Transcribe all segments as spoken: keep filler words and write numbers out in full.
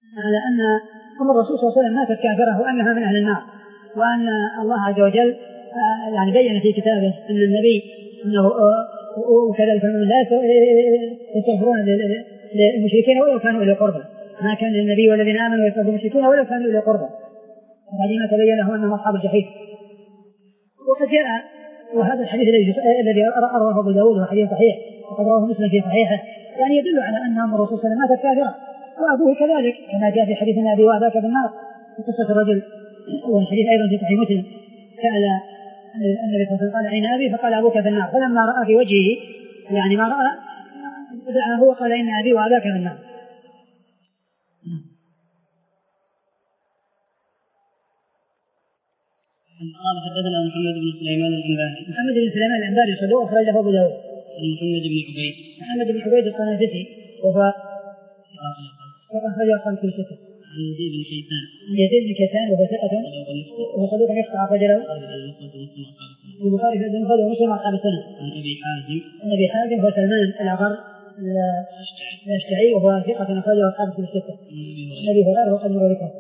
على أن أم الرسول صلى الله عليه وسلم ماتت كافرة وأنها من أهل النار، وأن الله عز وجل يعني بين في كتابه أن النبي أنه وكذلك لا يستغفرون للمشركين ولو كانوا إلى قربى، ما كان للنبي والذين آمنوا يستغفرون للمشركين ولو كانوا إلى قربى، بعدما تبين لهم أنهم أصحاب الجحيم. وقد جاء وهذا الحديث الذي رواه أبو داود وحديث صحيح وقد رواه مسلم في صحيحه يعني يدل على أن أم الرسول صلى الله عليه وسلم ماتت كافرة وأبوه كذلك، كما جاء في حديث أبي وأباك بالنار في قصة الرجل، والحديث أيضا في صحيح مسلم سأل النبي صلى الله عليه وسلم قال أين أبي؟ فقال أبوك بالنار، فلما رأى في وجهه يعني ما رأى دعاه وقال إن أبي وأباك بالنار. قال حدثنا محمد بن سليمان العنباري. محمد بن سليمان العنباري صدوق أخرجه أبو داود. محمد بن عبيد. محمد بن عبيد القنافسي وهو أخرجه أصحاب كتب الستة. عن يزيد بن كيسان. يزيد بن كيسان وهو ثقة وهو صدوق يقطع أخرج له البخاري في المفرد ومسلم وأصحاب السنة. عن أبي حازم. عن أبي حازم هو سلمان الأغر الأشجعي وهو ثقة أخرجه أصحاب كتب الستة. النبي هريرة وقد مر ذكره.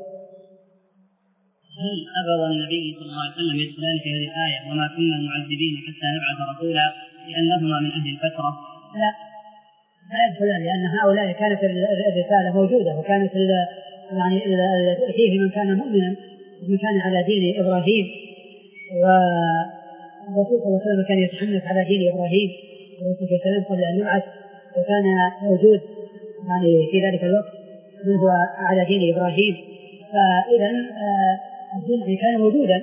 هل أبى النبي صلى الله عليه وسلم يدخلان في هذه الآية وما كنا معذبين حتى نبعث رسولا لأنهما من أهل الفترة؟ لا لا يدخلان، لأن هؤلاء كانت الرسالة موجودة وكانت يعني فيه من كان مؤمنا ومن كان على دين إبراهيم، والرسول صلى الله عليه وسلم كان يتحنث على دين إبراهيم عليه السلام قبل أن يبعث، وكان موجود يعني في ذلك الوقت من هو على دين إبراهيم، فإذا الدين كان موجودا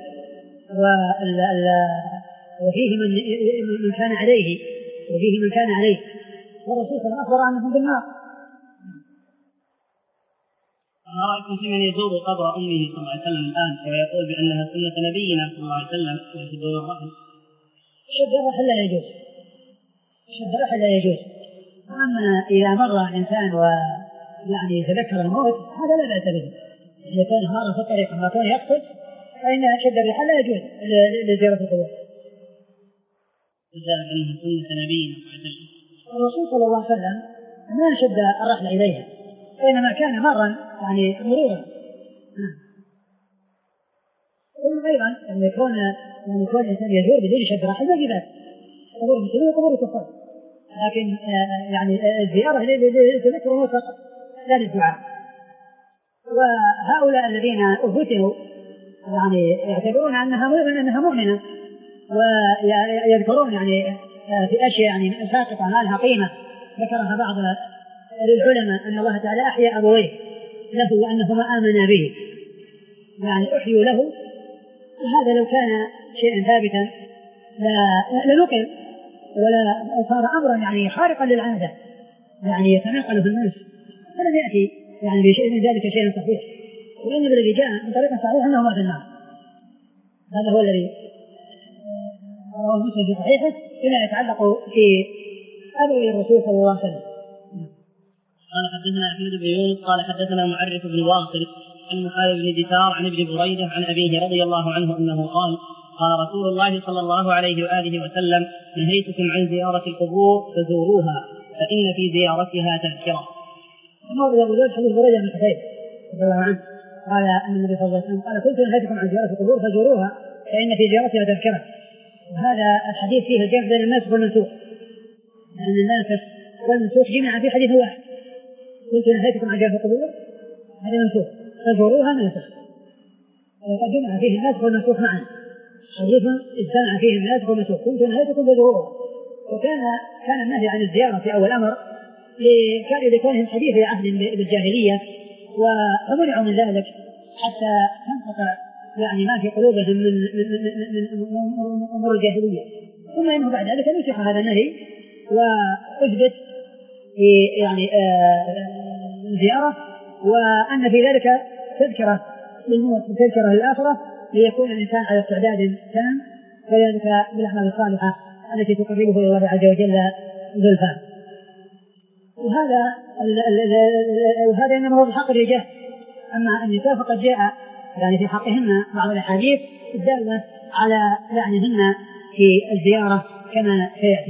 وفيه من من كان عليه وفيه من كان عليه، والرسول صلى الله عليه وسلم أخبر عنهم بالنار. رأيكم في من يزور قبر أمه صلى الله عليه وسلم الآن ويقول بأنها سنة نبينا صلى الله عليه وسلم ويشدون الرحل؟ شد الرحل لا يجوز، شد الرحل لا يجوز. أما إذا مر إنسان ويعني تذكر الموت هذا لا بأس به، إذا كان مر في الطريق ما كان يقصد فإن شد الرحل لا يجوز لزيارة القبور. وذلك أنها سنة نبينا صلى الله عليه وسلم. الرسول صلى الله عليه وسلم ما شد الرحل إليها، وإنما كان مرا يعني مرورا. ثم أيضا أن يكون أن يكون الإنسان يزور بدون شد الرحل ما في ذلك، قبور المسلمين وقبور الكفار، لكن يعني الزيارة لتذكر الموت فقط لا للدعاء. وهؤلاء الذين أفتنوا يعني يعتبرون أنها أنها مؤمنة ويذكرون يعني في أشياء يعني ساقطة ما لها قيمة ذكرها بعض العلماء أن الله تعالى أحيا أبويه له وأنهما آمنا به، يعني أحيوا له، وهذا لو كان شيئا ثابتا لنقل ولا صار أمرا يعني خارقا للعادة يعني يتناقله الناس، فلم يأتي يعني بشيء من ذلك شيء صحيح، وإنما الذي جاء من طريق صحيح أنه في النار. هذا هو الذي رواه مسلم في صحيحه فيما يتعلق في أبوي الرسول صلى الله عليه وسلم. قال حدثنا أحمد بن يونس قال حدثنا معرف بن واصل عن محارب بن دثار عن ابن بريدة عن أبيه رضي الله عنه أنه قال قال رسول الله صلى الله عليه وآله وسلم نهيتكم عن زيارة القبور فزوروها فإن في زيارتها تذكرة. وماذا يقول ذلك حديث بريدة بن حسين رضي الله عنه قال أن النبي صلى الله عليه وسلم قال كنت نهيتكم عن زيارة القبور فزوروها فإن في زيارتها تذكرة. وهذا الحديث فيه الجمع بين الناسخ والمنسوخ، لأن يعني الناسخ والمنسوخ جمع في حديث واحد، كنت نهيتكم عن زيارة القبور هذا منسوخ فزوروها ناسخ، وقد جمع فيه الناسخ والمنسوخ معا، حديث اجتمع فيه الناسخ والمنسوخ كنت نهيتكم فزوروها. وكان كان النهي عن الزيارة في أول أمر لكونهم حديث عهد بالجاهلية ومنعوا من ذلك حتى تنقطع يعني ما في قلوبهم من من أمور الجاهلية، ثم إنه بعد ذلك نسخ هذا النهي وأثبت في يعني الزيارة وأن في ذلك تذكرة للموت وتذكرة للآخرة ليكون الإنسان على استعداد تام، وذلك بالأعمال الصالحة التي تقربه إلى الله عز وجل زلفى. وهذا وهذا إنما هو بحق الرجال، أما النساء فقد جاء يعني في حقهن بعض الأحاديث الدالة على لعنهن في الزيارة كما سيأتي.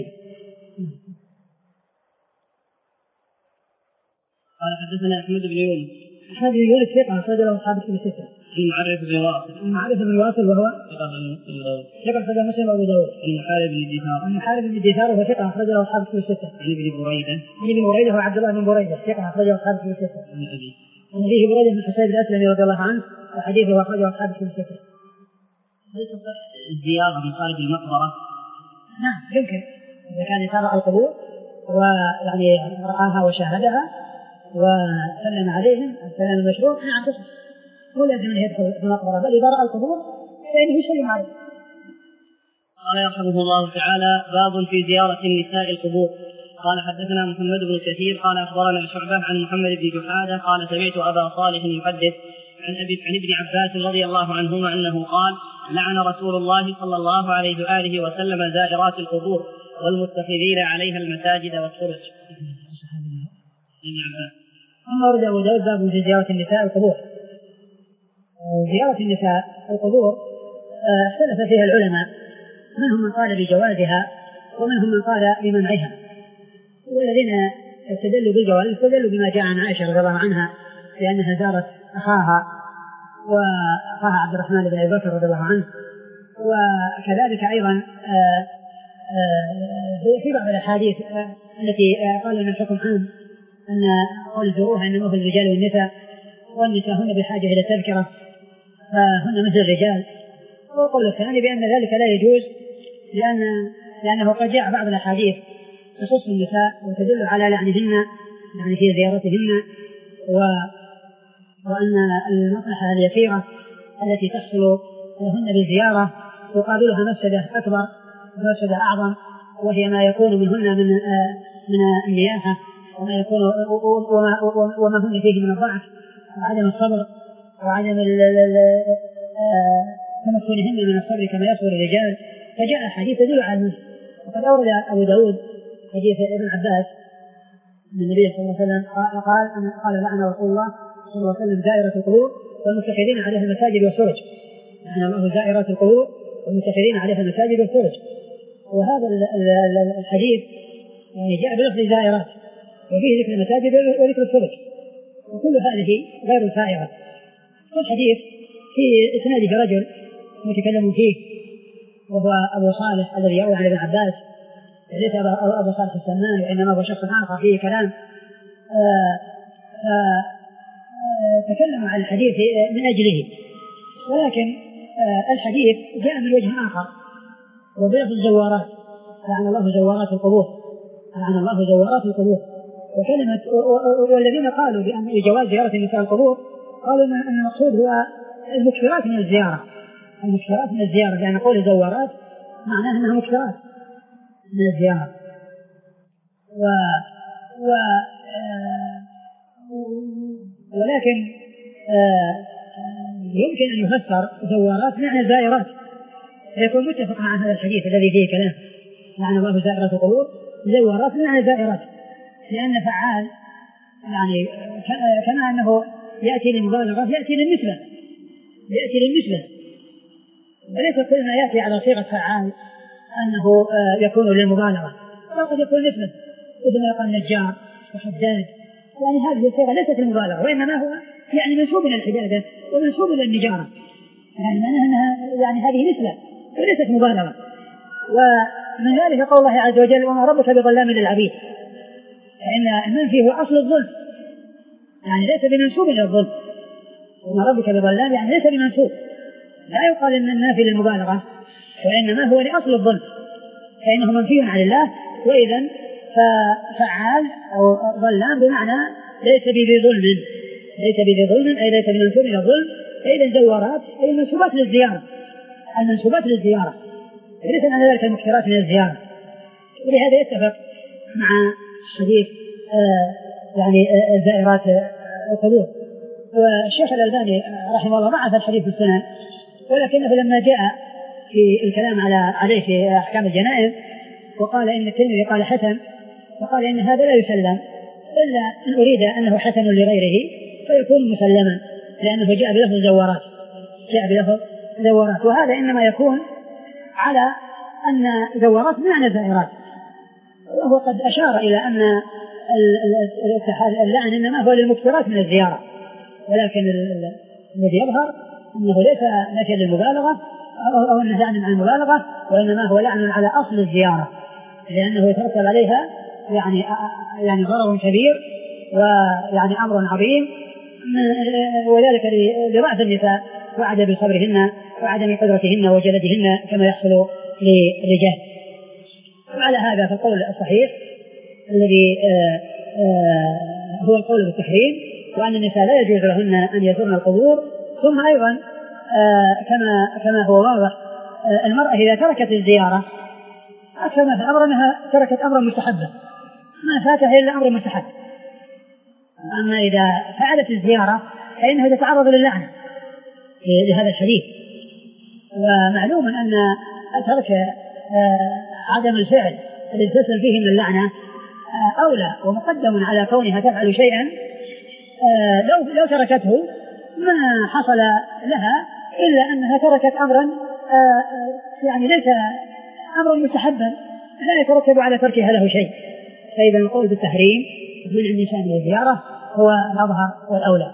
قال حدثنا أحمد بن يونس هذا يقول ثقة أخرج له أصحاب الكتب الستة. المعرف بن واصل. المعرف بن واصل وهو ثقة أخرج مسلم وأبو داود. المحارب بن دثار. المحارب بن دثار وهو ثقة أخرج له أصحاب الكتب الستة. عن ابن بريدة. عن ابن بريدة هو عبد الله بن بريدة ثقة أخرج له أصحاب الكتب الستة. عن أبي. عن أبيه بريدة بن حسين الأسلمي رضي الله عنه وحديثه أخرجه أصحاب الكتب الستة. هل تصح الزيارة من خارج المقبرة؟ نعم يمكن إذا كان يتابع القبور ويعني رآها وشاهدها وسلم عليهم السلام المشروع نعم تصح. هو لازم أن يدخل في المقبرة بل إذا رأى القبور فإنه يسلم عليه. قال يرحمه الله تعالى باب في زيارة النساء القبور. قال حدثنا محمد بن كثير قال أخبرنا شعبة عن محمد بن جحادة قال سمعت أبا صالح يحدث عن أبي عن ابن عباس رضي الله عنهما أنه قال لعن رسول الله صلى الله عليه وآله وسلم زائرات القبور والمتخذين عليها المساجد والسرج. ابن عباس. أما ورد أبو داود باب في زيارة النساء القبور. زيارة النساء القبور اختلف فيها العلماء منهم من قال بجوازها ومنهم من قال بمنعها. والذين استدلوا بالجواز استدلوا بما جاء عن عائشة رضي الله عنها لأنها زارت أخاها وأخاها عبد الرحمن بن أبي بكر رضي الله عنه. وكذلك أيضا في بعض الأحاديث التي قال أن الحكم عام أن قول زوروها إنما هو الرجال والنساء والنساء هن بحاجة إلى التذكرة فهن مثل الرجال. والقول الثاني بأن ذلك لا يجوز لأن لأنه قد جاء بعض الأحاديث تخص النساء وتدل على لعنهن يعني في زيارتهن و وأن المصلحة اليسيرة التي تحصل لهن بالزيارة تقابلها مفسدة أكبر ومفسدة أعظم وهي ما يكون منهن من من النياحة وما يكون وما, وما هن فيه من الضعف وعدم الصبر وعدم تمكنهن من الصبر كما يصبر الرجال. فجاء حديث يدل على المنع. وقد أورد أبو داود حديث ابن عباس أن النبي صلى الله عليه وسلم قال قال لعن رسول الله صلى الله عليه وسلم زائرة القبور والمتخذين عليها المساجد والسرج. لعن الله زائرات القبور والمتخذين عليها المساجد والسرج. وهذا الحديث يعني جاء بلفظ زائرات وفيه ذكر المساجد وذكر السرج وكل هذه غير سائرة. والحديث في إسناده رجل متكلم فيه وهو أبو صالح الذي يروي عن ابن عباس ليس أبو صالح السمان وإنما هو شخص آخر فيه كلام. تكلم عن الحديث من أجله ولكن الحديث جاء من وجه آخر وبلفظ الزوارات. لعن الله زوارات القبور. لعن الله زوارات القبور. وكلمة والذين قالوا بأن جواز زيارة النساء القبور قالوا أن المقصود هو المكثرات من الزيارة. المكثرات من الزيارة لأن قول زوارات معناه أنها مكثرات من الزيارة. و, و... ولكن يمكن أن يفسر زوارات معنى زائرات فيكون متفق مع هذا الحديث الذي فيه كلام لعن الله زائرات القبور زوارات معنى زائرات لأن فعال يعني كما أنه يأتي للمبالغة يأتي للنسبة يأتي للنسبة وليس كل ما يأتي على صيغة فعال أنه يكون للمبالغة وقد يكون نسبة مثل ما يقال نجار وحداد يعني هذه الصيغة ليست المبالغة وإنما هو يعني منسوب إلى الحدادة ومنسوب إلى النجارة يعني معناها أنها يعني هذه نسبة وليست مبالغة. ومن ذلك قول الله عز وجل وما ربك بظلام للعبيد فإن المنفي هو أصل الظلم يعني ليس بمنسوب إلى الظلم. وما ربك بظلام يعني ليس بمنسوب لا يقال إن النافي للمبالغة وإنما هو لأصل الظلم فإنه منفي عن الله. وإذا ففعال أو ظلام بمعنى ليس بذي ظلم ليس بذي ظلم أي ليس بمنسوب إلى الظلم. فإذا زوارات أي المنسوبات للزيارة المنسوبات للزيارة ليس معنى ذلك المكثرات من الزيارة. ولهذا يتفق مع حديث آه يعني آه زائرات آه القبور. والشيخ الألباني رحمه الله ضعف الحديث في السنن ولكنه لما جاء في الكلام على عليه في أحكام الجنائز وقال إن الترمذي قال حسن وقال إن هذا لا يسلم إلا أن أريد أنه حسن لغيره فيكون مسلما لأنه جاء بلفظ زوارات جاء بلفظ زوارات. وهذا إنما يكون على أن زوارات معنى زائرات وهو قد أشار إلى أن اللعن إنما هو للمكثرات من الزيارة ولكن الذي يظهر أنه ليس نفي للمبالغة أو أنه لعن عن المبالغة، وإنما هو لعن على أصل الزيارة، لأنه يترتب عليها يعني يعني ضرر كبير ويعني أمر عظيم، وذلك لضعف النساء وعدم صبرهن وعدم قدرتهن وجلدهن كما يحصل للرجال. وعلى هذا فالقول الصحيح الذي هو القول بالتحريم، وأن النساء لا يجوز لهن أن يزورن القبور. ثم أيضا كما كما هو واضح المرأة إذا تركت الزيارة أكثر ما في الأمر أنها تركت أمرا مستحبا، ما فاتها إلا أمر مستحب. أما إذا فعلت الزيارة فإنها تتعرض للعنة لهذا الحديث. ومعلوم أن ترك عدم الفعل الذي تسلم فيه من اللعنة أولى ومقدم على كونها تفعل شيئا لو لو تركته ما حصل لها إلا أنها تركت أمرا يعني ليس أمرا مستحبا لا يترتب على تركها له شيء. فإذا القول بالتحريم من النساء من الزيارة هو الأظهر والأولى.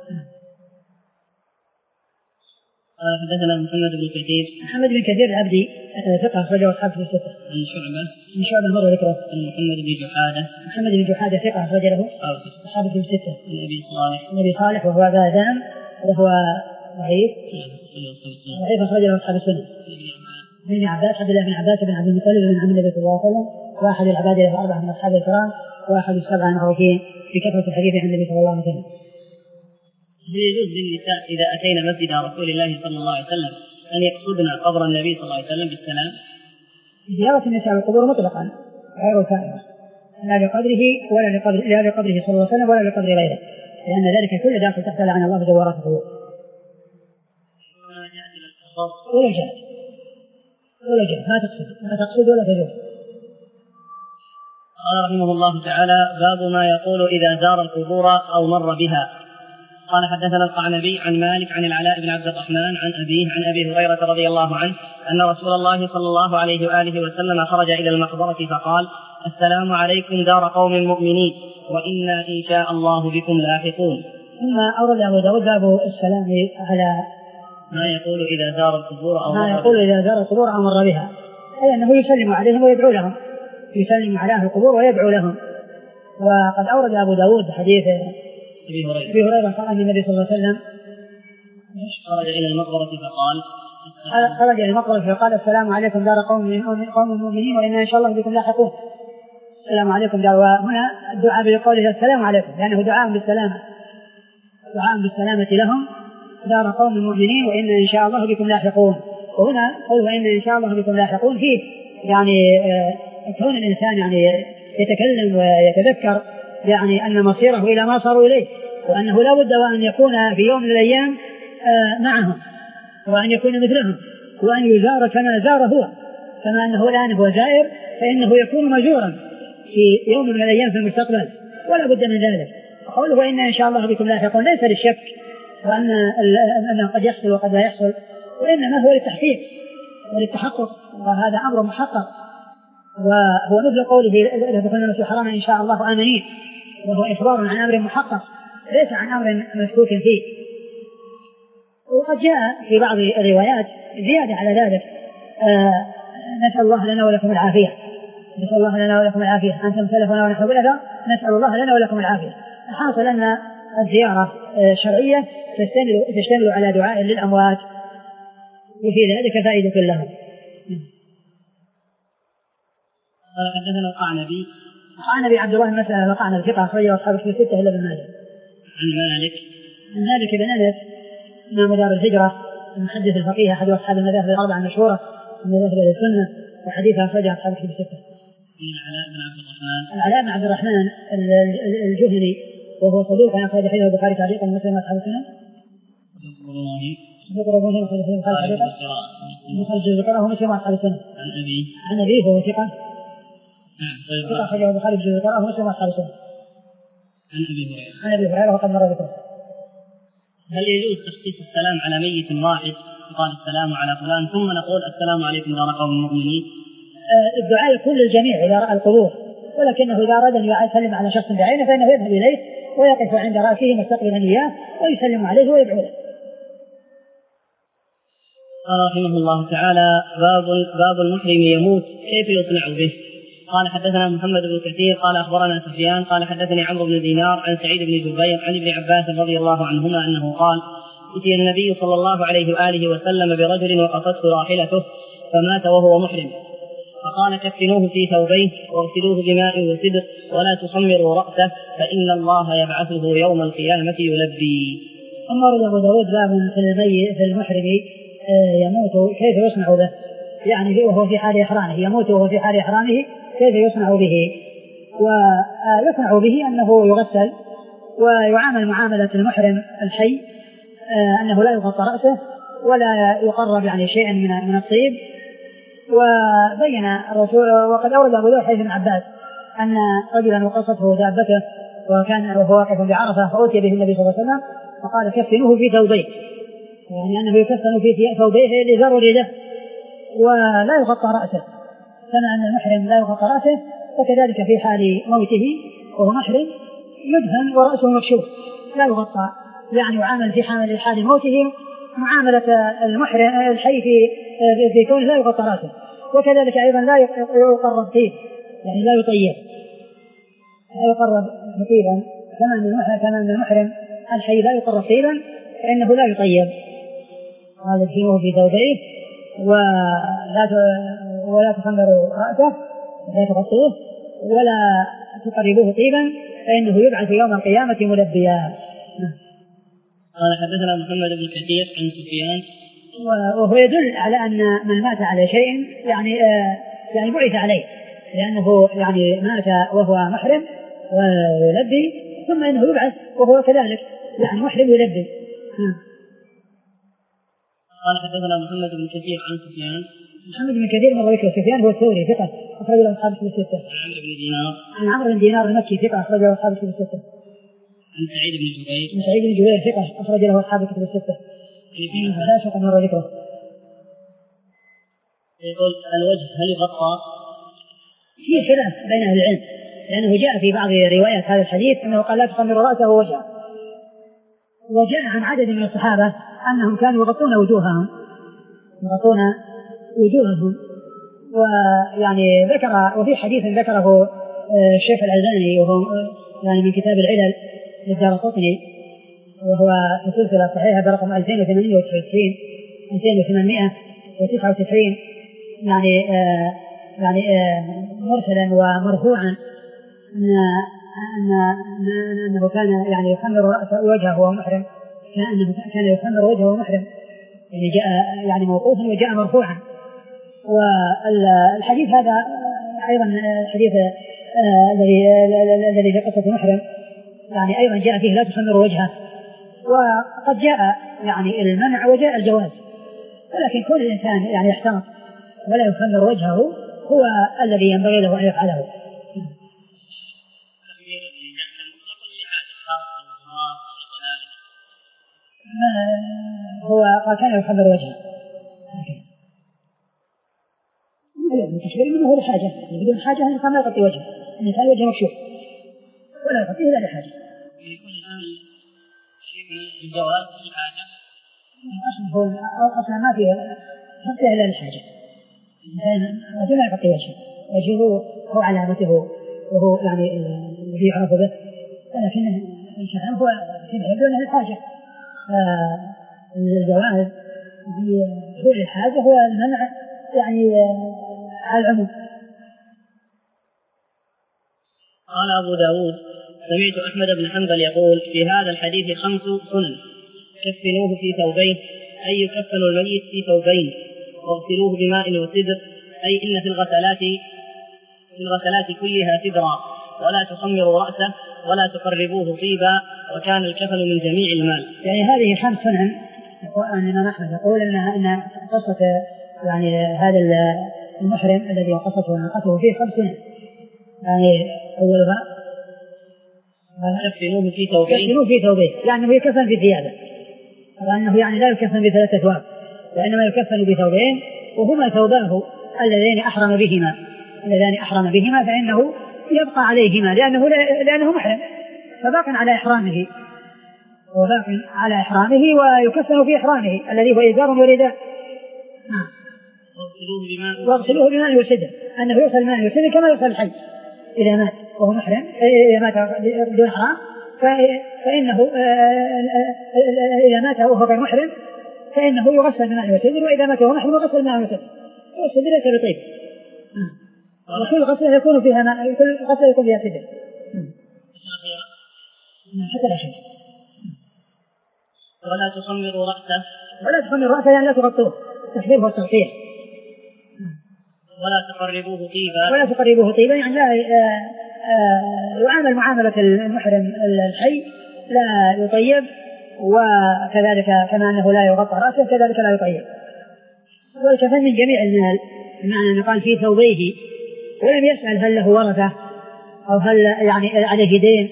حدثنا محمد بن كثير محمد بن كثير العبدي ثقة أخرجه أصحاب في الستة. عن شعبة عن شعبة مر ذكره. عن محمد بن جحادة محمد بن جحادة ثقة أخرج له أصحاب في الستة. عن أبي صالح عن أبي صالح وهو باذان وهو ضعيف ضعيف أخرج له أصحاب السنة. ابن عباس عبد الله بن عباس بن عبد المطلب بن عم النبي صلى الله عليه وسلم واحد العباد الأربعة من أصحاب الكرام واحد السبعة المعروفين في كثرة الحديث عن النبي صلى الله عليه وسلم. هل يجوز للنساء إذا أتينا مسجد رسول الله صلى الله عليه وسلم أن يقصدن قبر النبي صلى الله عليه وسلم بالسلام؟ زيارة النساء القبور مطلقا غير سائغة لا لقدره ولا لقدر لا لقدره صلى الله عليه وسلم ولا لقدر غيره، لأن ذلك كله داخل تحت لعن الله زوارات القبور. ولا جاء ولا جاء ما تقصد ما تقصد ولا تجوز. قال رحمه الله تعالى: باب ما يقول إذا زار القبور أو مر بها. قال: حدثنا القعنبي عن مالك عن العلاء بن عبد الرحمن عن أبيه عن أبي هريرة رضي الله عنه أن رسول الله صلى الله عليه وآله وسلم خرج إلى المقبرة فقال: السلام عليكم دار قوم مؤمنين وإنا إن شاء الله بكم لاحقون. ثم أورد أبو داود باب السلام على ما يقول إذا زار القبور أو ما يقول إذا زار القبور أو مر بها، أي أنه يسلم عليهم ويدعو لهم، يسلم على أهل القبور ويدعو لهم. وقد أورد أبو داود حديث أبي هريرة أبي هريرة قال أن النبي صلى الله عليه وسلم خرج إلى المقبرة فقال خرج إلى المقبرة فقال: السلام عليكم دار قوم قوم مؤمنين وإنا إن شاء الله بكم لاحقون. السلام عليكم دار. وهنا الدعاء بقوله السلام عليكم لأنه دعاء بالسلامة، دعاء بالسلامة لهم دار قوم مؤمنين وإنا إن شاء الله بكم لاحقون. وهنا قول وإنا إن شاء الله بكم لاحقون فيه يعني كون الإنسان يعني يتكلم ويتذكر يعني أن مصيره إلى ما صاروا إليه، وأنه لا بد وأن يكون في يوم من الأيام معهم وأن يكون مثلهم وأن يزار كما زار هو، كما أنه الآن هو زائر فإنه يكون مزورا في يوم من الأيام في المستقبل، ولا بد من ذلك. قوله وإنا إن شاء الله بكم لاحقون ليس للشك وأن أنه قد يحصل وقد لا يحصل، وإنما هو للتحقيق وللتحقق، وهذا أمر محقق. وهو مثل قوله لا تدخلن المسجد الحرام إن شاء الله آمنين، وهو إخبار عن أمر محقق ليس عن أمر مشكوك فيه. وقد جاء في بعض الروايات زيادة على ذلك: آه نسأل الله لنا ولكم العافية، نسأل الله لنا ولكم العافية، أنتم سلفنا ونحن بالأثر، نسأل الله لنا ولكم العافية. حاصل أن الزيارة شرعية تشتمل, تشتمل على دعاء للأموات، وفي ذلك فائدة لهم. قال: حدثنا القعنبي القعنبي عبد الله بن مسعود القعنبي ثقة أخرجه أصحاب الكتب الستة إلا ابن ماجه. عن مالك عن مالك بن أنس إمام دار الهجرة المحدث الفقيه أحد أصحاب المذاهب الأربعة المشهورة من مذاهب أهل السنة، وحديثه أخرجه أصحاب الكتب الستة. العلاء بن عبد الرحمن العلاء بن عبد الرحمن الجهني وهو صدوق أخرج حديثه البخاري تعليقا ومسلم وأصحاب السنن. ذكر ابن هشام في البخاري تعليقا ومسلم ذكره ومسلم وأصحاب السنن. عن أبي عن أبيه وهو ثقة ثقة أخرجه البخاري ذكره ومسلم وأصحاب السنن. عن أبي هريرة عن أبي هريرة وقد مر ذكره. هل يجوز تخصيص السلام على ميت واحد يقال السلام على فلان ثم نقول السلام عليكم دار قوم المؤمنين؟ آه الدعاء يكون للجميع إذا رأى القبور، ولكنه إذا أراد أن يسلم على شخص بعينه فإنه يذهب إليه ويقف عند رأسه مستقبلا إياه ويسلم عليه ويدعو له. قال رحمه الله تعالى: باب باب المحرم يموت كيف يصنع به؟ قال حدثنا محمد بن كثير قال أخبرنا سفيان قال حدثني عمرو بن دينار عن سعيد بن جبير عن ابن عباس رضي الله عنهما أنه قال: أتي النبي صلى الله عليه وآله وسلم برجل وقصته راحلته فمات وهو محرم، فقال: كفنوه في ثوبيه واغسلوه بماء وسدر ولا تخمروا رأسه فإن الله يبعثه يوم القيامة يلبي. أما ورد أبو داود باب في المحرم يموت كيف يصنع به، يعني وهو في حال إحرامه، يموت وهو في حال إحرامه كيف يصنع به. ويصنع به أنه يغسل ويعامل معاملة المحرم الحي، أنه لا يغطى رأسه ولا يقرب يعني شيئا من الطيب. وبين الرسول وقد أورد أبو داود حديث ابن عباس أن رجلا وقصته دابته وكان وهو واقف بعرفة فأتي به النبي صلى الله عليه وسلم فقال: كفنوه في ثوبيه، يعني أنه يكفن في ثوبيه لضرر له ولا يغطى رأسه، كما أن المحرم لا يغطى رأسه وكذلك في حال موته وهو محرم يدفن ورأسه مكشوف لا يغطى، يعني يعامل في حال حال موته معاملة المحرم الحي في في كونه لا يغطى رأسه. وكذلك أيضا لا يقرب طيب، يعني لا يطيب، لا يقرب طيبا كما أن المحرم كما أن المحرم الحي لا يقرب طيبا فإنه لا يطيب. هذا الشيء في ثوبيه ولا ولا تخمروا رأسه لا تغطوه ولا تقربوه طيبا فإنه يبعث يوم القيامة ملبيا. قال حدثنا محمد بن كثير عن سفيان وهو يدل على أن من مات على شيء يعني آه يعني بعث عليه، لأنه يعني مات وهو محرم ويلبي ثم إنه يبعث وهو كذلك يعني محرم يلبي. قال حدثنا محمد بن كثير عن سفيان. محمد بن كثير من ذكر سفيان هو الثوري ثقة أخرج له أصحاب الكتب الستة. عن عمرو بن دينار. عن عمرو بن دينار المكي ثقة أخرج له أصحاب الكتب الستة. عن سعيد بن جبير. عن سعيد بن جبير ثقة أخرج له أصحاب الكتب الستة. لا شك مر ذكره. يقول: الوجه هل يغطى؟ في خلاف بين أهل العلم، لأنه جاء في بعض روايات هذا الحديث أنه قال: لا تخمر رأسه ووجهه. وجاء عن عدد من الصحابة أنهم كانوا يغطون وجوههم يغطون وجوههم ويعني ذكر وفي حديث ذكره الشيخ الألباني وهو يعني من كتاب العلل للدارقطني وهو في سلسلة صحيحة برقم ألفين وثمانمائة وتسعين ألفين وثمانمائة وتسعة وتسعين يعني آه يعني آه مرسلا ومرفوعا أن أن أنه كان يعني يخمر رأسه وجهه وهو محرم، كان أنه كان يخمر وجهه وهو محرم، يعني جاء يعني موقوفا وجاء مرفوعا. والحديث هذا أيضا الحديث الذي الذي في قصة محرم يعني أيضا جاء فيه: لا تخمر وجهه. وقد جاء يعني المنع وجاء الجواز، ولكن كل الإنسان يعني يحتاط ولا يخمر وجهه هو الذي ينبغي له أن يفعله. هو كان يخمر وجهه التشبير منه هو لحاجة، بدون حاجة الإنسان لا يغطي وجهه، الإنسان وجهه مكشوف ولا يغطيه إلا لحاجة. يكون الآن شيء من الجواز لحاجة أصلا هو أصلا ما فيه غطيه إلا لحاجة، الإنسان لا يغطي وجهه، وجهه هو علامته وهو يعني الذي يعرف به، ولكن الإنسان هو يدون الحاجة. الجواز هو الحاجة هو المنع يعني على العموم. قال أبو داود: سمعت أحمد بن حنبل يقول في هذا الحديث خمس سنن: كفنوه في ثوبين، أي يكفن الميت في ثوبين، واغسلوه بماء وسدر، أي إن في الغسلات في الغسلات كلها سدرا، ولا تخمروا رأسه ولا تقربوه طيبا، وكان الكفن من جميع المال. يعني هذه خمس سنن. الإمام أحمد يقول إن إن قصة يعني هذا المحرم الذي قصته ونقته فيه خمس سنن، يعني أولها كفنوه في ثوبين، كفنوه في ثوبين يعني هو يكفن في ثيابه، وأنه يعني لا يكفن بثلاثة ثواب وإنما يكفن بثوبين وهما ثوباه اللذين أحرم بهما اللذين أحرم بهما فإنه يبقى عليهما لأنه لأنه محرم، فباق على إحرامه وباق على إحرامه ويكفن في إحرامه الذي هو إزار ورداء. واغسلوه بماء وسدر، أنه يغسل بماء وسدر كما يغسل الحي إذا مات وهو محرم، إذا مات بدون إحرام فإنه إذا مات وهو غير محرم فإنه يغسل بماء وسدر، وإذا مات وهو محرم يغسل بماء وسدر، والسدر ليس بطيب، وكل غسل يكون فيها ماء، كل غسل يكون فيها سدر حتى لا شيء. ولا تصمروا رأسه، ولا تصمروا رأسه يعني لا تغطوه، التحذير هو التغطية. ولا تقربوه طيبا، ولا تقربوه طيبا يعني لا يعامل معاملة المحرم الحي، لا يطيب، وكذلك كما أنه لا يغطى رأسه كذلك لا يطيب. والكفن من جميع المال، بمعنى أنه قال في ثوبيه، ولم يسأل هل له ورثة أو هل يعني عليه دين.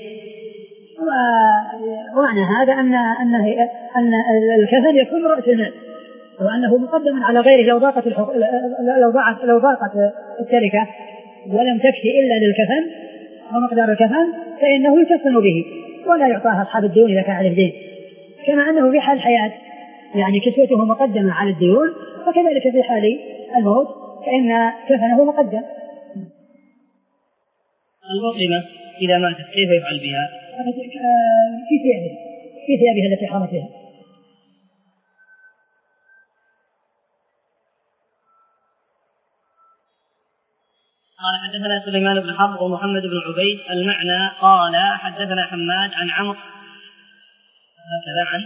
ومعنى هذا أن أن أن الكفن يكون رأس المال، وأنه مقدم على غيره. لو ضاقت الحق... لو ضاقت لو ضاقت التركة ولم تكفي إلا للكفن ومقدار الكفن فإنه يكفن به ولا يعطاها أصحاب الديون إذا كان عليه دين. كما أنه في حال الحياة يعني كسوته مقدمة على الديون، فكذلك في حال الموت فإن كفنه مقدم. المسلمة إذا ماتت كيف يفعل بها؟ في ثيابها في ثيابها التي حرمت بها. قال حدثنا سليمان بن حرب ومحمد بن عبيد المعنى قال حدثنا حماد عن عمرو هكذا عن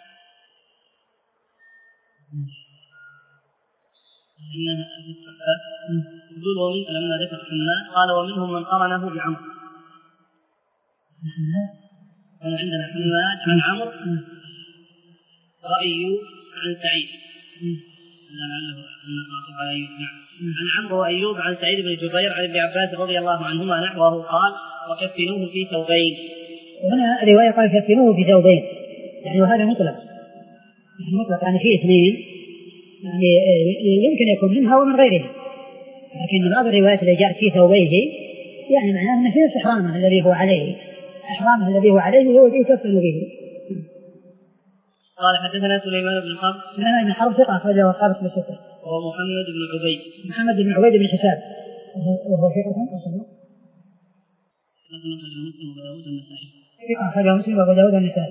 يقول ومن لما ذكر حماد قال ومنهم من قرنه بعمرو. أنا عندنا حماد عن عمرو وأيوب عن سعيد لعله على أيوب عن عمرو وأيوب عن سعيد بن جبير عن ابن عباس رضي الله عنهما نحوه قال وكفنوه في ثوبين. وهنا رواية قال كفنوه في ثوبين، يعني وهذا مطلق مطلق يعني في اثنين، يعني يمكن يكون منها ومن غيرها، لكن بعض الروايات اللي جاءت في ثوبيه يعني معناه أن في نفس إحرامه الذي هو عليه، إحرامه الذي هو عليه هو يكفن به. قال حدثنا سليمان بن حرب سليمان بن حرب ثقة أخرجه أصحاب الكتب الستة. ومحمد بن عبيد محمد بن عبيد بن حساب وهو ثقة أخرجه مسلم وأبو داود والنسائي.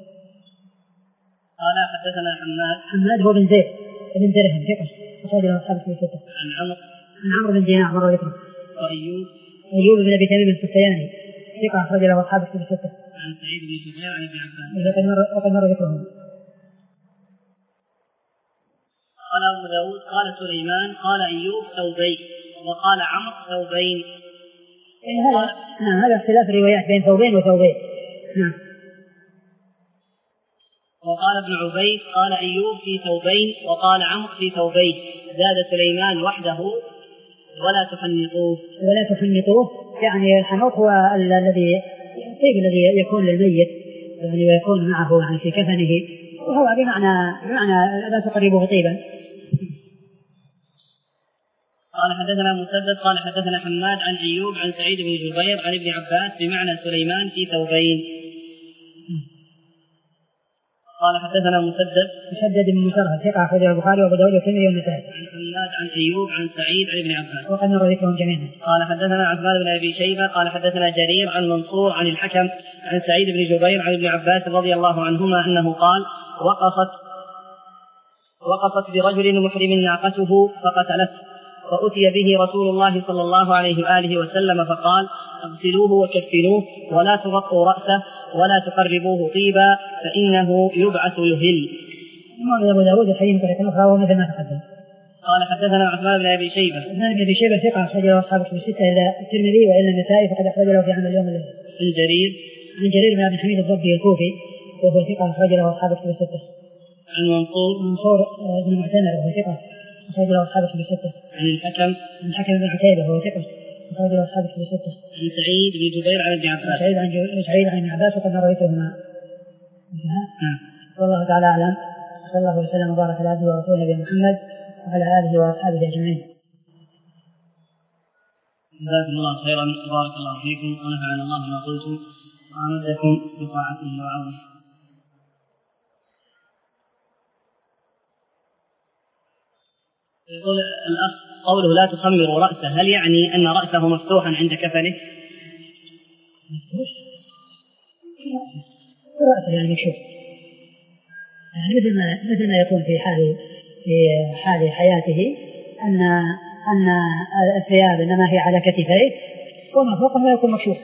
قال حدثنا حماد حماد هو بن زيد بن درهم ثقة أخرجه أصحاب الكتب الستة. عن عمرو عن عمرو بن دينار مر ذكره. وأيوب أيوب بن أبي تميم السختياني ثقة أخرجه أصحاب الكتب الستة. عن سعيد بن جبير عن ابن عباس وقد مر ذكرهم. قال أبو داود قال سليمان قال أيوب ثوبين وقال عمرو ثوبين. هذا نعم هذا اختلاف الروايات بين ثوبين وثوبين. نعم. وقال ابن عبيد قال أيوب في ثوبين وقال عمرو في ثوبين، زاد سليمان وحده ولا تحنطوه. ولا تحنطوه يعني الحنوط هو الذي الطيب الذي يكون للميت يعني ويكون معه يعني في كفنه، وهو بمعنى بمعنى لا تقربوه طيبا. قال حدثنا مسدد قال حدثنا حماد عن أيوب عن سعيد بن جبير عن ابن عباس بمعنى سليمان في ثوبين. قال حدثنا مسدد مسدد بن مسرهد ثقة أخرجه البخاري وأبو داود والترمذي والنسائي. عن حماد عن أيوب عن سعيد عن ابن عباس وقد مر ذكرهم جميعا. قال حدثنا عثمان بن أبي شيبة قال حدثنا جرير عن منصور عن الحكم عن سعيد بن جبير عن ابن عباس رضي الله عنهما أنه قال وقفت وقفت برجل محرم ناقته فقتلته، فأتي به رسول الله صلى الله عليه وآله وسلم فقال اغسلوه وكفنوه ولا تغطوا رأسه ولا تقربوه طيبا فإنه يبعث يهل. إمام أبو داود الحديث طريقة أخرى ومثل ما تقدم. قال حدثنا عثمان بن أبي شيبة عثمان بن أبي شيبة ثقة أخرج له أصحاب الكتب الستة إلا الترمذي وإلا النسائي فقد أخرج له في عمل اليوم الليل. عن جرير عن جرير بن عبد الحميد الضبي الكوفي وهو ثقة أخرج له أصحاب الكتب الستة. عن منصور منصور بن معتمر وهو ثقة أخرج له أصحاب الكتب الستة. عن الحكم عن الحكم بن عتيبة وهو ثقة أخرج له أصحاب الكتب الستة. عن سعيد بن جبير عن ابن عباس سعيد عن سعيد عن ابن عباس وقد رويتهما. والله تعالى أعلم. صلى الله وسلم وبارك على عبده ورسوله نبينا محمد وعلى آله وأصحابه أجمعين. جزاكم الله خيرا، بارك الله فيكم ونفعنا الله بما قلتم. وأمدكم بطاعته وعونه. يقول الأخ قوله لا تخمروا رأسه، هل يعني أن رأسه مفتوحا عند كفنه؟ مفتوح؟ رأسه يعني مكشوف، يعني مثل ما مثل ما يكون في حال في حال حياته أن أن الثياب إنما هي على كتفيه وما فوقه يكون مكشوف.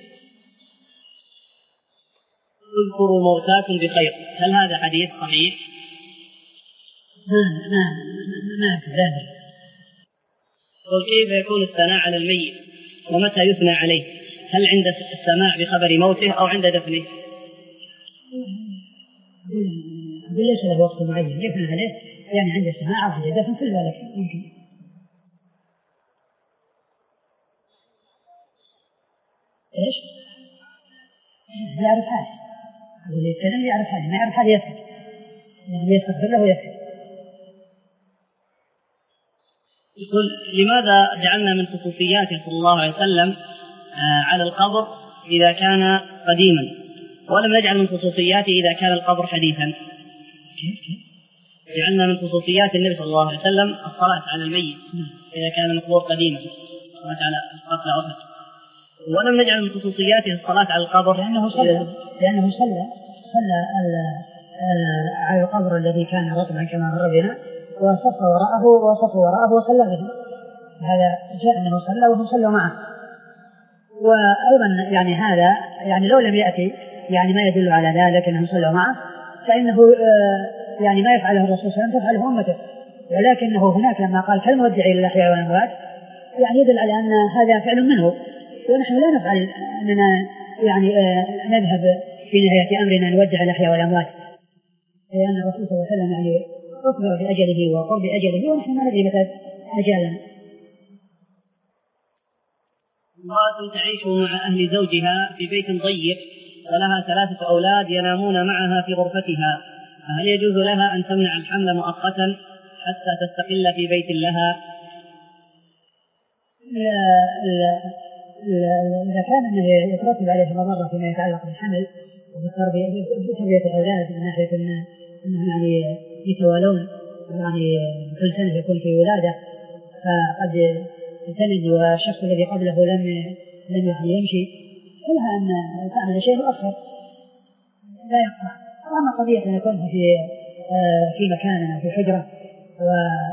اذكروا موتاكم بخير، هل هذا حديث صحيح؟ ما ما ما ما وكيف يكون الثناء على الميت ومتى يثنى عليه؟ هل عند السماع بخبر موته أو عند دفنه؟ أقول ليس له وقت معين يثنى عليه، يعني عند السماع أو عند الدفن كل ذلك ممكن. إيش؟ يعرف حاله، اللي يتكلم يعرف حاله، ما يعرف حاله يسكت، يعني يستغفر له ويسكت. يقول لماذا جعلنا من خصوصياته صلى الله عليه وسلم على القبر إذا كان قديما، ولم نجعل من خصوصياته إذا كان القبر حديثا؟ جعلنا من خصوصيات النبي صلى الله عليه وسلم الصلاة على الميت إذا كان مقبور قديما، الصلاة على قتل أحد، ولم نجعل من خصوصياته الصلاة على القبر لأنه صلى لأنه صلى صلى على القبر الذي كان رطبا كما مر بنا، وصف وراءه وصف وراءه وصلى به، هذا جاء أنه صلى وهم صلوا معه. وأيضا يعني هذا يعني لو لم يأتي يعني ما يدل على ذلك أنهم صلوا معه، فإنه يعني ما يفعله الرسول صلى الله عليه وسلم تفعله أمته، ولكنه هناك لما قال كالمودع للأحياء والأموات يعني يدل على أن هذا فعل منه، ونحن لا نفعل أننا يعني نذهب في نهاية أمرنا نودع الأحياء والأموات، لأن الرسول صلى الله عليه وسلم يعني أخبر بأجله وقرب أجله ونحن ما ندري متى أجالنا. امرأة تعيش مع أهل زوجها في بيت ضيق ولها ثلاثة أولاد ينامون معها في غرفتها، فهل يجوز لها أن تمنع الحمل مؤقتا حتى تستقل في بيت لها؟ لا لا لا إذا كان أنه يترتب عليه مضرة فيما يتعلق بالحمل وبالتربية بتربية الأولاد من ناحية أنهم يعني يتوالون يعني كل سنة يكون في ولادة، فقد تلد والشخص الذي قبله لم لم يمشي، فلها أن تعمل شيء آخر لا يقطع. وأما قضية أن يكون في في مكان أو في حجرة و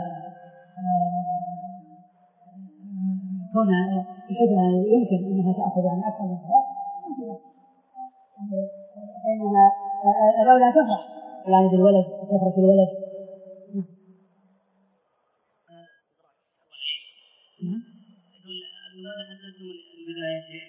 هنا الحجرة يمكن أنها تأخذ يعني أكثر من ثلاث، فإنها الأولى تفرح يعني بالولد تفرح بالولد. لماذا حدثتم البداية شيء؟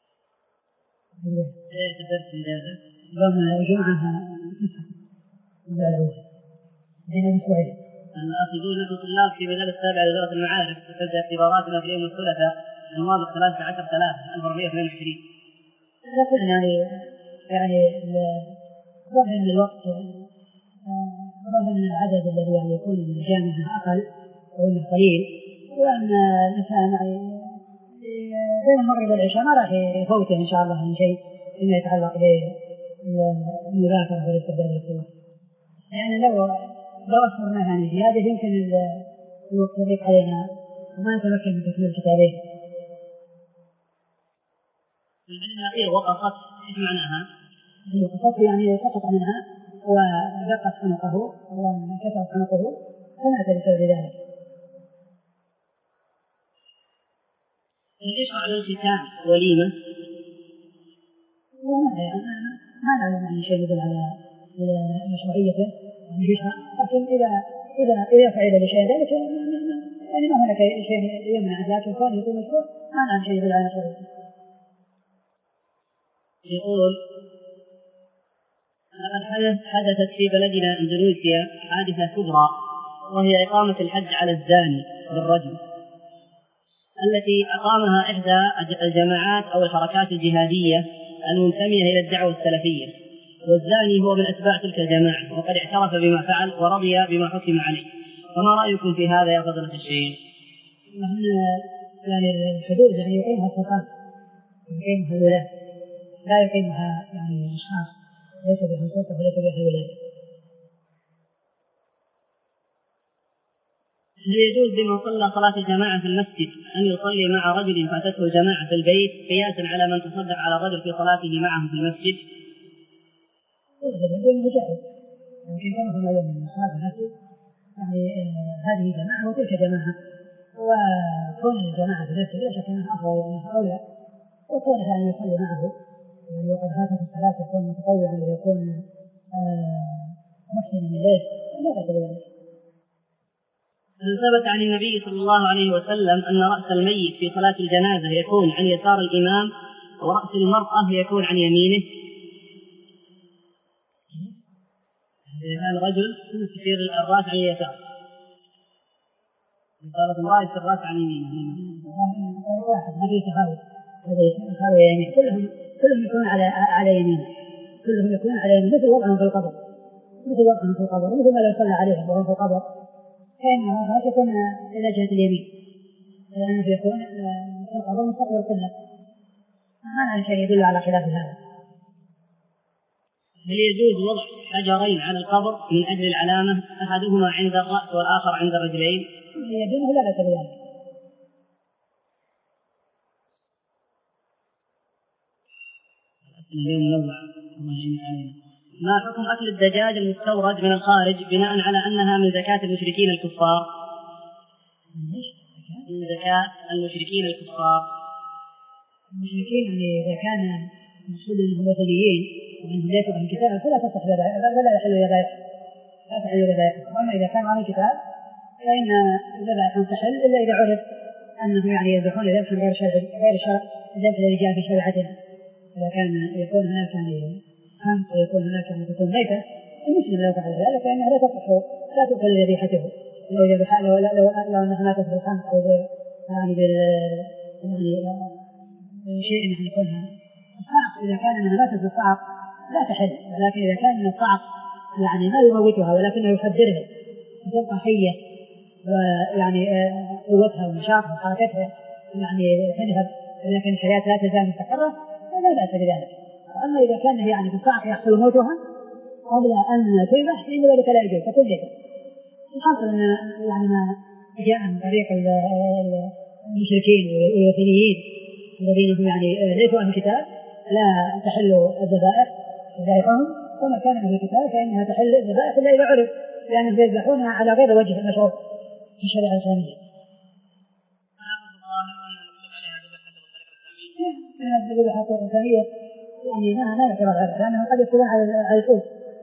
بداية الدرس مجازة؟ لما جمعها تسعة بداية الأول بين أسبوعين. الأخ يقول نحن طلاب في مدارس السابعة لإدارة المعارف، تبدأ اختباراتنا في يوم الثلاثاء الموافق ثلاثة عشر ثلاثة ألف وأربعمائة واثنين وعشرين. لكن يعني يعني ظاهر من الوقت ظاهر من العدد الذي يعني يكون الجامعة أقل أو إنه قليل، وأن الإنسان يعني بين المغرب والعشاء ما راح يفوته إن شاء الله من شيء فيما يتعلق بالمذاكرة والاستعداد للسواء. يعني لو لو أصبرنا عن زيادة يمكن الوقت يضيق علينا وما نتمكن من تكميل كتابين. العلم الأخير وقفت إيش معناها؟ وقفت يعني سقط منها ودقت عنقه وانكسرت عنقه فمات بسبب ذلك. ليش على الختام وليمة؟ ما نعلم عن شيء يدل على مشروعيته بها، لكن إذا إذا إذا فعل بشيء ذلك يعني ما هناك شيء يمنع، لكن كان يكون مشروع ما نعلم شيء يدل على مشروعيته. يقول لقد حدثت في بلدنا إندونيسيا حادثة كبرى، وهي إقامة الحد على الزاني بالرجم، التي أقامها إحدى الجماعات أو الحركات الجهادية المنتمية إلى الدعوة السلفية، والزاني هو من أتباع تلك الجماعة وقد اعترف بما فعل ورضي بما حكم عليه، فما رأيكم في هذا يا فضيلة الشيخ؟ يعني الحدود يعني يقيمها السلطان يقيمها الولاة، لا يقيمها يعني أشخاص ليسوا بأهل سلطة وليسوا بأهل ولاية. هل يجوز لمن صلى صلاة الجماعة في المسجد أن يصلي مع رجل فاتته جماعة في البيت قياسا على من تصدق على رجل في صلاته معه في المسجد؟ لكن كما هو يوم من صلاة المسجد يعني آه هذه جماعة وتلك جماعة، وكون الجماعة في المسجد لا شك أنها أفضل وأنها أولى، وكونه أن يصلي معه يعني وقد فاتت الصلاة يكون متطوعا ويكون آه محسنا إليه لا بأس بذلك. هل ثبت عن النبي صلى الله عليه وسلم أن رأس الميت في صلاة الجنازة يكون عن يسار الإمام ورأس المرأة يكون عن يمينه؟ إذا كان رجل يصير الرأس عن اليسار، صارت امرأة يصير الرأس عن يمينه. واحد ما في تفاوت، هذا يسار يمين، كلهم كلهم يكونون على على يمينه، كلهم يكونون على يمين، مثل وضعهم في القبر، مثل وضعهم في القبر، مثل ما لو صلى عليهم وهم في القبر فإن هذا يكون إلى جهة اليمين، لأنه يكون في القبر مستقبل القبلة. ما هذا شيء يدل على خلاف هذا. هل يجوز وضع حجرين على القبر من أجل العلامة، أحدهما عند الرأس والآخر عند الرجلين؟ يدونه لا بأس بذلك. اليوم نوع ما حكم أكل الدجاج المستورد من الخارج بناء على أنها من زكاة المشركين الكفار؟ من زكاة المشركين الكفار. المشركين يعني إذا كان المقصود أنهم وثنيين وأنهم ليسوا أهل الكتاب فلا تصح فلا يحل ذبائحهم، لا تحل ذبائحهم. وأما إذا كانوا أهل الكتاب فإن ذبائحهم تحل إلا إذا عرف أنهم يعني يذبحون ذبحا غير شرعي غير الذبح الذي جاء في شريعتنا. إذا كان يكون هناك يعني خمس ويكون هناك يعني تكون ميتة، المسلم لو فعل ذلك فإنها لا تصح لا تؤكل ذبيحته. لو ذبح لو لو لو أنها ماتت بالخمس أو يعني بال يعني شيء يعني يكونها الصعق، إذا كان أنها ماتت بالصعق لا تحل، ولكن إذا كان من الصعق يعني ما يموتها ولكنه يخدرها وتبقى حية ويعني قوتها ونشاطها وحركتها يعني تذهب، لكن الحياة لا تزال مستقرة لا بأس بذلك. وأما إذا كان يعني بالصعق يحصل موتها قبل أن تذبح فإن ذلك لا يجوز، تكون ذبح. الحاصل أن يعني ما جاء من طريق المشركين والوثنيين الذين هم يعني ليسوا أهل الكتاب لا تحل الذبائح ذبائحهم، وما كان أهل الكتاب فإنها تحل الذبائح إلا إذا عرف لأنهم يذبحونها على غير وجه المشروع في الشريعة الإسلامية. الذبيحة الإسلامية يعني ما ما نعتبر هذا لأنه قد يكون على الفوز.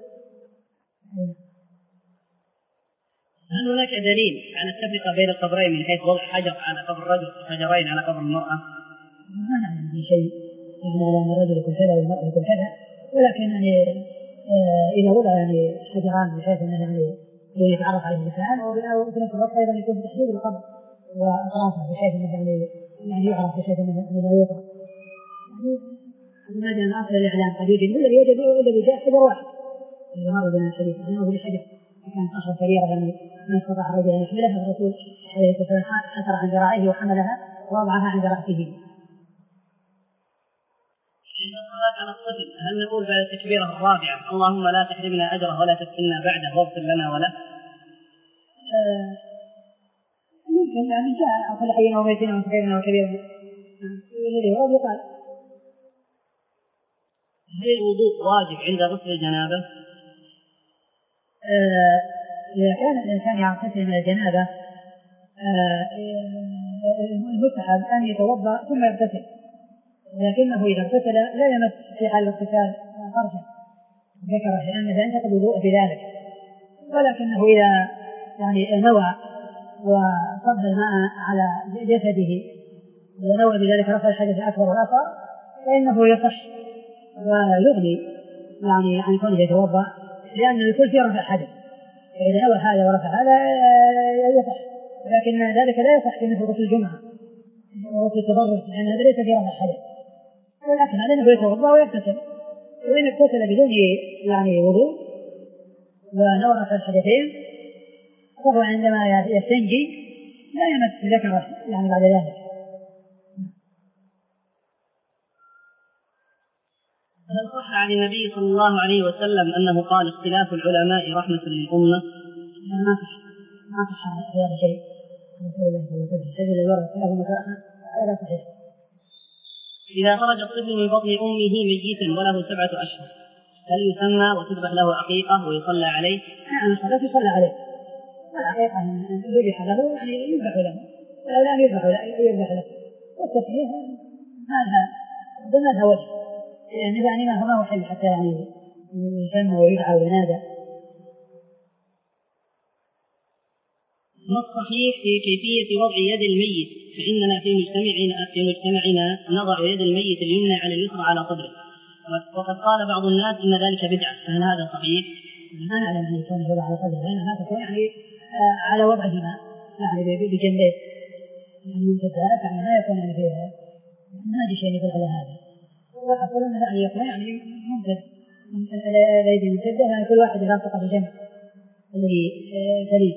هل هناك دليل على التفرقة بين القبرين من حيث وضع حجر على قبر الرجل وحجرين على قبر المرأة؟ ما نعلم في شيء يعني على أن الرجل يكون كذا والمرأة يكون كذا، ولكن يعني آه إذا وضع يعني حجران بحيث أنه يعني يتعرف عليه الإنسان أو في نفس الوقت أيضا يكون تحديد القبر وأطرافه بحيث أنه يعني يعني يعرف بحيث أنه لا يوضع يعني ما جاء أصل الإعلام قد يوجد الذي يوجد الذي جاء حجر واحد اللي مر بين الحديث أنه بحجر كانت صخرة كبيرة يعني ما استطاع الرجل أن يحملها، الرسول عليه الصلاة والسلام حفر عن ذراعيه وحملها ووضعها عند رأسه. عند الصلاة على الطفل هل نقول بعد التكبيرة الرابعة اللهم لا تحرمنا أجره ولا تفتنا بعده واغفر لنا وله؟ ممكن يعني جاء أقل حينا وميتنا وصغيرنا وكبيرنا الذي ورد يقال. هل الوضوء واجب عند غسل الجنابة؟ آه إذا كان الإنسان يغتسل من الجنابة آه المستحب أن يتوضأ ثم يغتسل، لكنه إذا اغتسل لا يمس في حال الاغتسال فرجه ذكره لأنه ينتقض الوضوء بذلك، ولكنه إذا يعني نوى وصب الماء على جسده ونوى بذلك رفع الحدث الأكبر والأصغر فإنه يصح ويغني يعني عن كونه يتوضأ، لأن الكل فيه رفع حدث، فإذا نوى هذا ورفع هذا يصح، لكن ذلك لا يصح في مثل غسل الجمعة وغسل التبرد لأن هذا ليس فيه رفع حدث، ولكن على أنه يتوضأ ويغتسل، وإن اغتسل بدون يعني وضوء ونوى رفع الحدثين فهو عندما يستنجي لا يمس ذكره يعني بعد ذلك. هل صح عن النبي صلى الله عليه وسلم أنه قال اختلاف العلماء رحمة للأمة؟ ما صح ما صح هذا شيء رسول الله صلى الله عليه وسلم سجل الورد له مكانه هذا صحيح. إذا خرج الطفل من بطن أمه ميتا وله سبعة أشهر هل يسمى وتذبح له عقيقة ويصلى عليه؟ نعم الصلاة يصلى عليه، العقيقة ذبح له يعني يذبح له ولا لا يذبح له يذبح له، والتسمية هذا ضمنها وجه يعني يعني ما هو حل حتى يعني يسمى ويدعى وينادى. ما الصحيح في كيفية وضع يد الميت؟ فإننا في مجتمعنا في مجتمعنا نضع يد الميت اليمنى على اليسرى على صدره، وقد قال بعض الناس إن ذلك بدعة، فهل هذا صحيح؟ ما نعلم أن يكون يوضع على صدره، لأنها تكون يعني على وضعهما يعني بجنبيه الممتدات، يعني ما يكون يعني فيها ما أجي شيء يدل على هذا. والأصل أن يعني يكون يعني ممتد الأيدي ممتدة، يعني كل واحد يلاصق بجنب الذي تليه.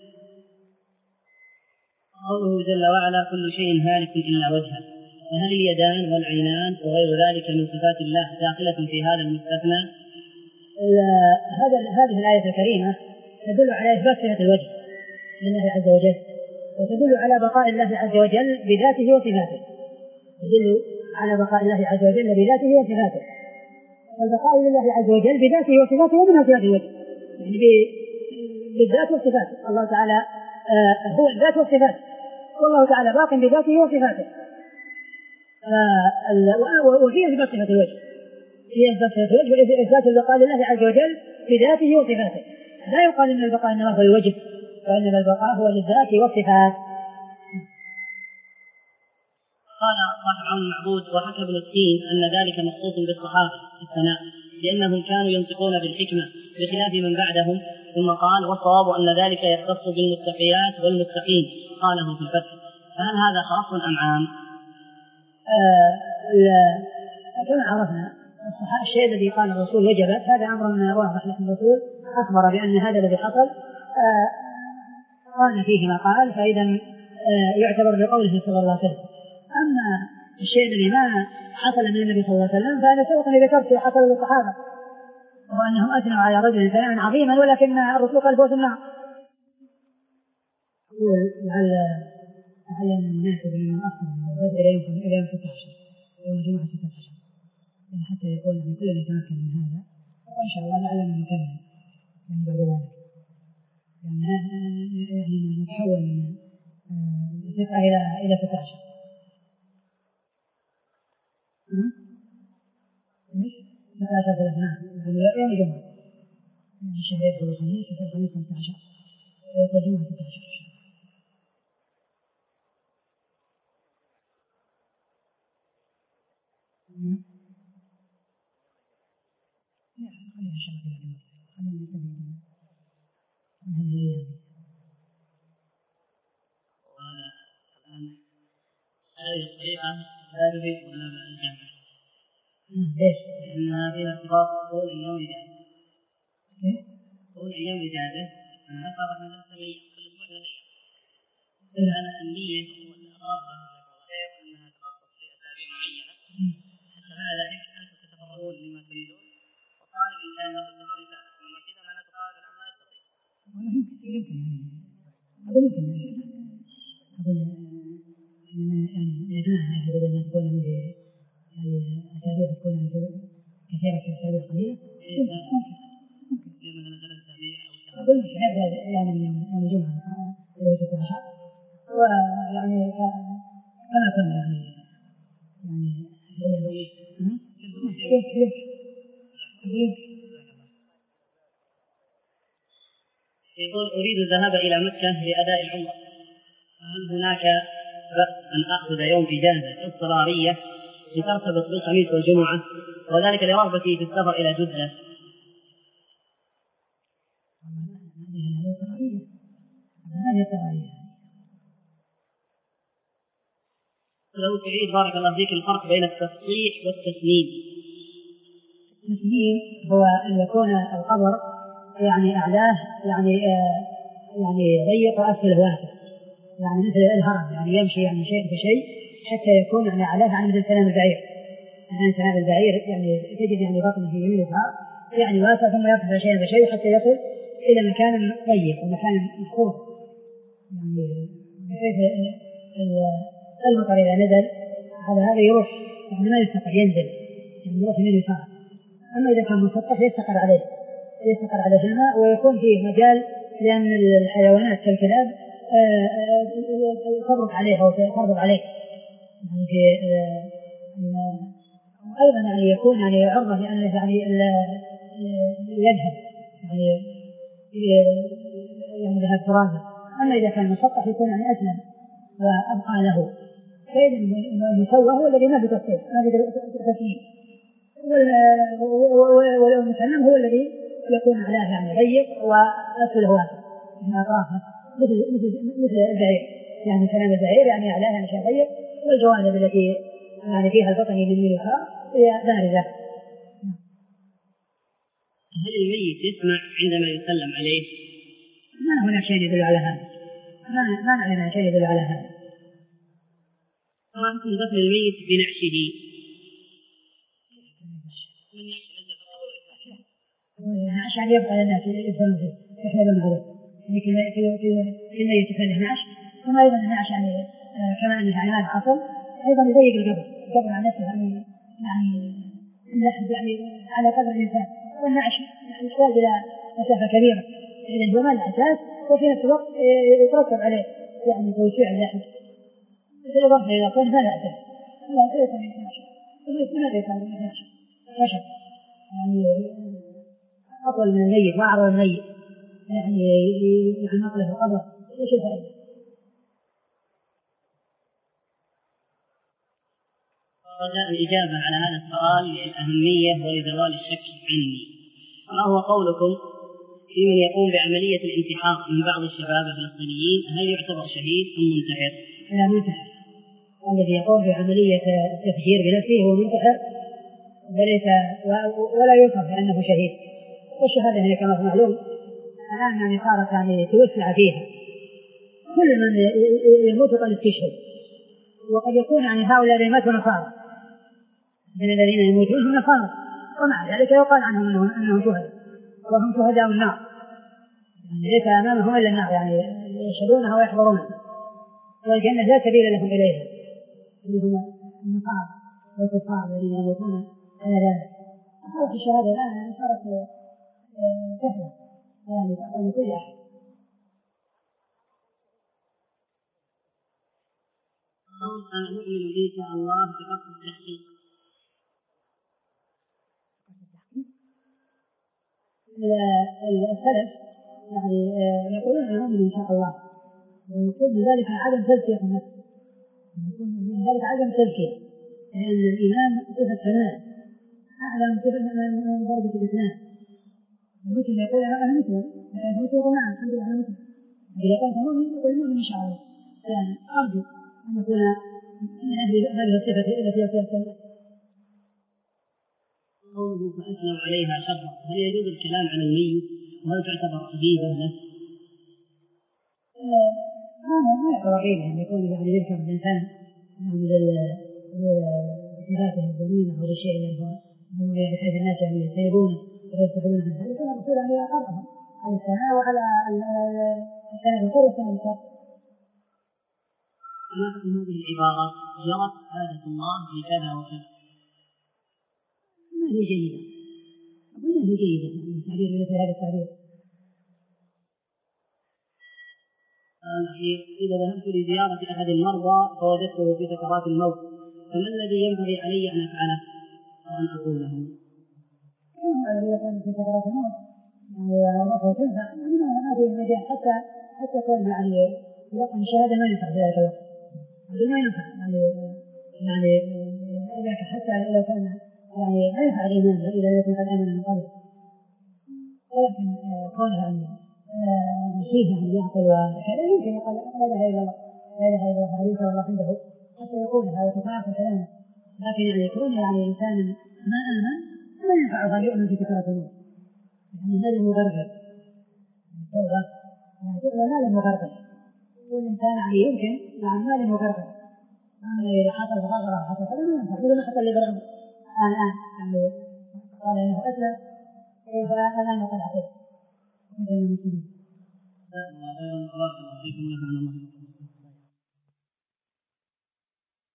قوله جل وعلا كل شيء هالك إلا وجهه، فهل اليدان والعينان وغير ذلك من صفات الله داخلة في هذا المستثنى؟ هذا هذه الآية الكريمة تدل على إثبات صفة الوجه لله عز وجل، وتدل على بقاء الله عز وجل بذاته وصفاته، تدل على بقاء الله عز وجل بذاته وصفاته. والبقاء لله عز وجل بذاته وصفاته ومنها صفات الوجه، يعني بالذات والصفات. الله تعالى آه هو الذات والصفات، والله تعالى باق بذاته وصفاته. آه وفي إثبات صفة الوجه، في إثبات صفة الوجه وإثبات البقاء لله عز وجل بذاته وصفاته. لا يقال إن البقاء إنما هو الوجه، وإنما البقاء هو للذات والصفات. قال صاحب عون المعبود وحكى ابن السين أن ذلك مخصوص بالصحابة في الثناء لأنهم كانوا ينطقون بالحكمة بخلاف من بعدهم. ثم قال والصواب أن ذلك يختص بالمتقيات والمتقين، قاله في الفتح. فهل هذا خاص أم عام؟ آه كما عرفنا الشيء الذي قال الرسول وجبت هذا أمر واضح، لأن الرسول أخبر بأن هذا الذي حصل آه قال فيه ما قال، فإذا آه يعتبر بقوله صلى الله عليه وسلم. أما الشيء الذي ما حصل من النبي صلى الله عليه وسلم فأنا سبق ذكرت حصل للصحابة وأنهم أثنوا على رجل ثناء عظيما، ولكن الرسول قال فوت النار. يقول لعل لعل المناسب أن نؤخر البدء إلى يوم إلى يوم ستة عشر يوم الجمعة ستة عشر حتى يكون يعني كلنا يتمكن من هذا، وإن شاء الله لعلنا نكمل يعني بعد ذلك، يعني يعني نتحول من تسعة إلى إلى ستة عشر. إيش؟ ستة عشر ثلاثة يعني يوم الجمعة، الشهر يدخل الخميس يصير الخميس خمسة عشر ويدخل الجمعة ستة عشر. خلينا إن شاء الله خلينا نستفيد من هذه الأيام. وهذا الآن هذه الطريقة لا تفيد ولا الجامعة. ليش؟ لأنها فيها ارتباط طول أيام الإجازة. طول أيام الإجازة أنا أقرأ من الأسبوع كل أسبوع ثلاث أيام. الآن النية والإرادة أنها تخصص في أسابيع معينة، فهذا يمكن أن تتفرغون لما تريدون. وطالب الإنسان له السفر رسالة، وما كذا ما نتقابل الآن ما يستطيع. والله يمكن يمكن أقول يمكن أقول إننا يعني نجمعها بدل ما تكون يعني يعني أسابيع تكون كثيرة في أسابيع قليلة. ممكن في مثلا ثلاث أسابيع أو شهر. أقول نبدأ يعني يوم يوم الجمعة إلى ستة عشر، ويعني كما كنا يعني يعني يمكن يقول أريد الذهاب إلى مكة لأداء العمرة، هل هناك بأس أن أخذ يوم إجازة اضطرارية لترتبط بالخميس والجمعة، وذلك لرغبتي في السفر إلى جدة؟ لو تعيد بارك الله فيك الفرق بين التصحيح والتسنيم. التسنيم هو أن يكون القبر يعني أعلاه يعني آه يعني ضيق وأسفله واسع، يعني مثل الهرم يعني يمشي يعني شيء بشيء حتى يكون يعني أعلاه عن مثل سلام البعير، مثلا سناب البعير يعني تجد يعني بطنه في يمين يسار يعني واسع ثم يرتفع شيئا فشيء حتى يصل إلى مكان ضيق ومكان محفوظ يعني بحيث المطر إذا نزل هذا هذا يروح يعني ما يستقر ينزل يعني يروح يمين يسار. أما إذا كان مسطح يستقر عليه يستقر على الماء ويكون فيه مجال لأن الحيوانات كالكلاب تضرب عليه أو تضرب عليه يعني في أيضا يعني يكون يعني عرضة لأنه يعني يذهب يعني يعني ذهب ترابه. أما إذا كان مسطح يكون يعني أسلم وأبقى له. فإذا المسوى هو الذي ما في تصفيق ما في تسليم والمسلم هو الذي يكون علاه يعني ضيق وأسفله واسع من أطرافه مثل مثل مثل البعير يعني كلام البعير يعني علاه يعني شيء ضيق والجوانب التي يعني فيها البطن من اليسار هي بارزة. هل الميت يسمع عندما يسلم عليه؟ ما هناك شيء يدل على هذا ما ما نعلم شيء يدل على هذا. ما يمكن دفن الميت بنعشه عشان يبقى للناس يدفنون فيه يحملون عليه يعني كل كل كل يتكلم نعش ثم أيضا النعش يعني كما أن يعني هذا حصل أيضا يضيق القبر القبر عن نفسه يعني يعني اللحد يعني على قدر الإنسان والنعش يحتاج إلى مسافة كبيرة إذن هو ما الأساس وفي نفس الوقت يترتب عليه يعني توسيع اللحد بالإضافة إلى كون ما لا أساس لا ليس من النعش لماذا يكون من النعش خشب يعني أطول من الميت وأعرض الميت يعني يعني نقله القبر إيش الفائدة؟ رجاء الإجابة على هذا السؤال للأهمية ولزوال الشك عني. ما هو قولكم في من يقوم بعملية الانتحار من بعض الشباب الفلسطينيين هل يعتبر شهيد أم منتحر؟ لا منتحر. الذي يقوم بعملية التفجير بنفسه هو منتحر وليس ولا يوصف بأنه شهيد. والشهادة هي كما هو معلوم الآن يعني صارت يعني توسع فيها كل من يموت قد استشهد وقد يكون يعني هؤلاء الذين ماتوا نصارى من الذين يموتون هم نصارى ومع ذلك يقال عنهم أنهم أنهم شهداء وهم شهداء النار يعني ليس أمامهم إلا النار يعني يشهدونها ويحضرونها والجنة لا سبيل لهم إليها اللي هم النصارى والكفار الذين يموتون على ذلك. صارت الشهادة الآن يعني صارت سهلة يعني تعطى لكل أحد. أنا مؤمن إن شاء الله بقصد التحقيق. السلف يعني يقولون أنا مؤمن إن شاء الله ويقول من ذلك عدم تزكية النفس يقول من ذلك عدم تزكية لأن الإيمان صفة كمال أعلى من صفة من درجة الإسلام. المسلم يقول أنا مسلم المسلم يقول نعم الحمد لله أنا مسلم إذا قلت مؤمن يقول مؤمن إن شاء الله يعني أرجو أن يكون من أهل هذه الصفة التي فيها كمال. قوله فأثنوا عليها شرا هل يجوز الكلام عن الميت وهل تعتبر غيبة له؟ ما يعتبر غيبة أن يكون يعني يذكر الإنسان بصفاته الذميمة أو بالشيء الذي بحيث الناس يعني يجتنبونه ويبتعدون عن ذلك كان الرسول يعني أقرهم على الثناء وعلى الثناء بالخير والثناء بالشر. ما حكم هذه العبارة جرت عادة الله في كذا وكذا؟ ما هي جيدة أقول ما هي جيدة التعبير مثل هذا التعبير. الأخير إذا ذهبت لزيارة أحد المرضى فوجدته في سكرات الموت فما الذي ينبغي علي أن أفعله وأن أقوله؟ إذا كان في سكرات الموت وروحه تنفع ما فيه مجال حتى حتى يكون يعني يلقن الشهادة ما ينفع في ذلك الوقت ما ينفع يعني يعني إذا حتى لو كان يعني ما ينفع الإيمان إذا يكون قد آمن من قبل ولكن كونه يعني فيه يعني يعقل وكذا يمكن يقول لا إله إلا الله لا إله إلا الله يذكر الله عنده حتى يقولها وتفاعل كلامه لكن يعني يكون يعني إنسان ما آمن ما ينفع أن يؤمن في سكرات الموت يعني هذا المغرغر التوبة يعني تقبل ما المغرغر والإنسان يعني يمكن يعني ما المغرغر أما إذا حصل غرغرة حصل هذا ما ينفع إذا ما حصل لغرغر الآن يعني قال إنه أسلم فالآن وقد أعطيه مثل المسلمين. لا، بارك الله فيكم ونفعنا الله.